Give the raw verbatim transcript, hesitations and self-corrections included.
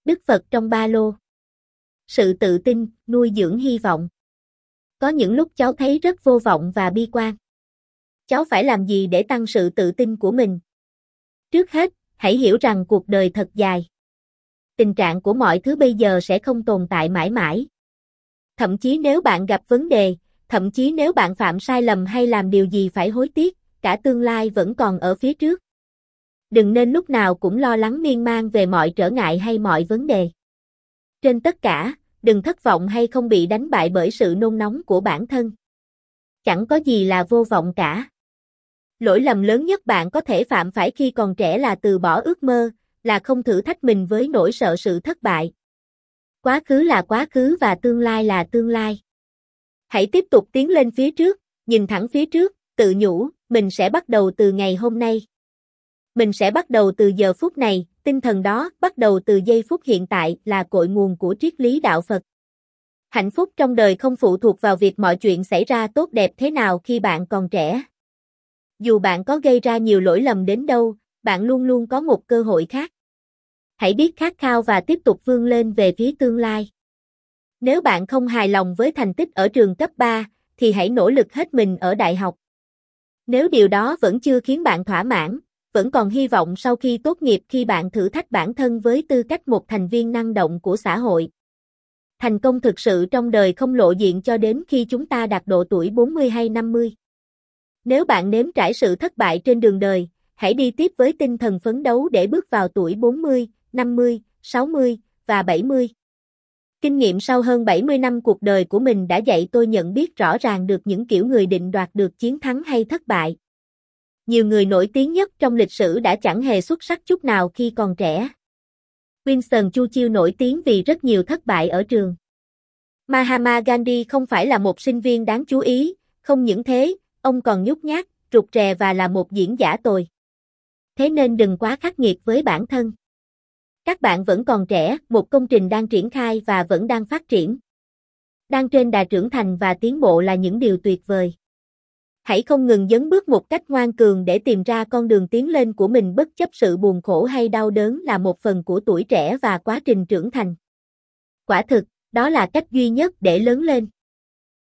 Đức Phật trong ba lô. Sự tự tin, nuôi dưỡng hy vọng. Có những lúc cháu thấy rất vô vọng và bi quan. Cháu phải làm gì để tăng sự tự tin của mình? Trước hết, hãy hiểu rằng cuộc đời thật dài. Tình trạng của mọi thứ bây giờ sẽ không tồn tại mãi mãi. Thậm chí nếu bạn gặp vấn đề, thậm chí nếu bạn phạm sai lầm hay làm điều gì phải hối tiếc, cả tương lai vẫn còn ở phía trước. Đừng nên lúc nào cũng lo lắng miên man về mọi trở ngại hay mọi vấn đề. Trên tất cả, đừng thất vọng hay không bị đánh bại bởi sự nôn nóng của bản thân. Chẳng có gì là vô vọng cả. Lỗi lầm lớn nhất bạn có thể phạm phải khi còn trẻ là từ bỏ ước mơ, là không thử thách mình với nỗi sợ sự thất bại. Quá khứ là quá khứ và tương lai là tương lai. Hãy tiếp tục tiến lên phía trước, nhìn thẳng phía trước, tự nhủ, mình sẽ bắt đầu từ ngày hôm nay. Mình sẽ bắt đầu từ giờ phút này, tinh thần đó, bắt đầu từ giây phút hiện tại là cội nguồn của triết lý đạo Phật. Hạnh phúc trong đời không phụ thuộc vào việc mọi chuyện xảy ra tốt đẹp thế nào khi bạn còn trẻ. Dù bạn có gây ra nhiều lỗi lầm đến đâu, bạn luôn luôn có một cơ hội khác. Hãy biết khát khao và tiếp tục vươn lên về phía tương lai. Nếu bạn không hài lòng với thành tích ở trường cấp ba, thì hãy nỗ lực hết mình ở đại học. Nếu điều đó vẫn chưa khiến bạn thỏa mãn, vẫn còn hy vọng sau khi tốt nghiệp khi bạn thử thách bản thân với tư cách một thành viên năng động của xã hội. Thành công thực sự trong đời không lộ diện cho đến khi chúng ta đạt độ tuổi bốn mươi hay năm mươi. Nếu bạn nếm trải sự thất bại trên đường đời, hãy đi tiếp với tinh thần phấn đấu để bước vào tuổi bốn mươi, năm mươi, sáu mươi và bảy mươi. Kinh nghiệm sau hơn bảy mươi năm cuộc đời của mình đã dạy tôi nhận biết rõ ràng được những kiểu người định đoạt được chiến thắng hay thất bại. Nhiều người nổi tiếng nhất trong lịch sử đã chẳng hề xuất sắc chút nào khi còn trẻ. Winston Churchill nổi tiếng vì rất nhiều thất bại ở trường. Mahatma Gandhi không phải là một sinh viên đáng chú ý, không những thế, ông còn nhút nhát, rụt rè và là một diễn giả tồi. Thế nên đừng quá khắc nghiệt với bản thân. Các bạn vẫn còn trẻ, một công trình đang triển khai và vẫn đang phát triển. Đang trên đà trưởng thành và tiến bộ là những điều tuyệt vời. Hãy không ngừng dấn bước một cách ngoan cường để tìm ra con đường tiến lên của mình bất chấp sự buồn khổ hay đau đớn là một phần của tuổi trẻ và quá trình trưởng thành. Quả thực, đó là cách duy nhất để lớn lên.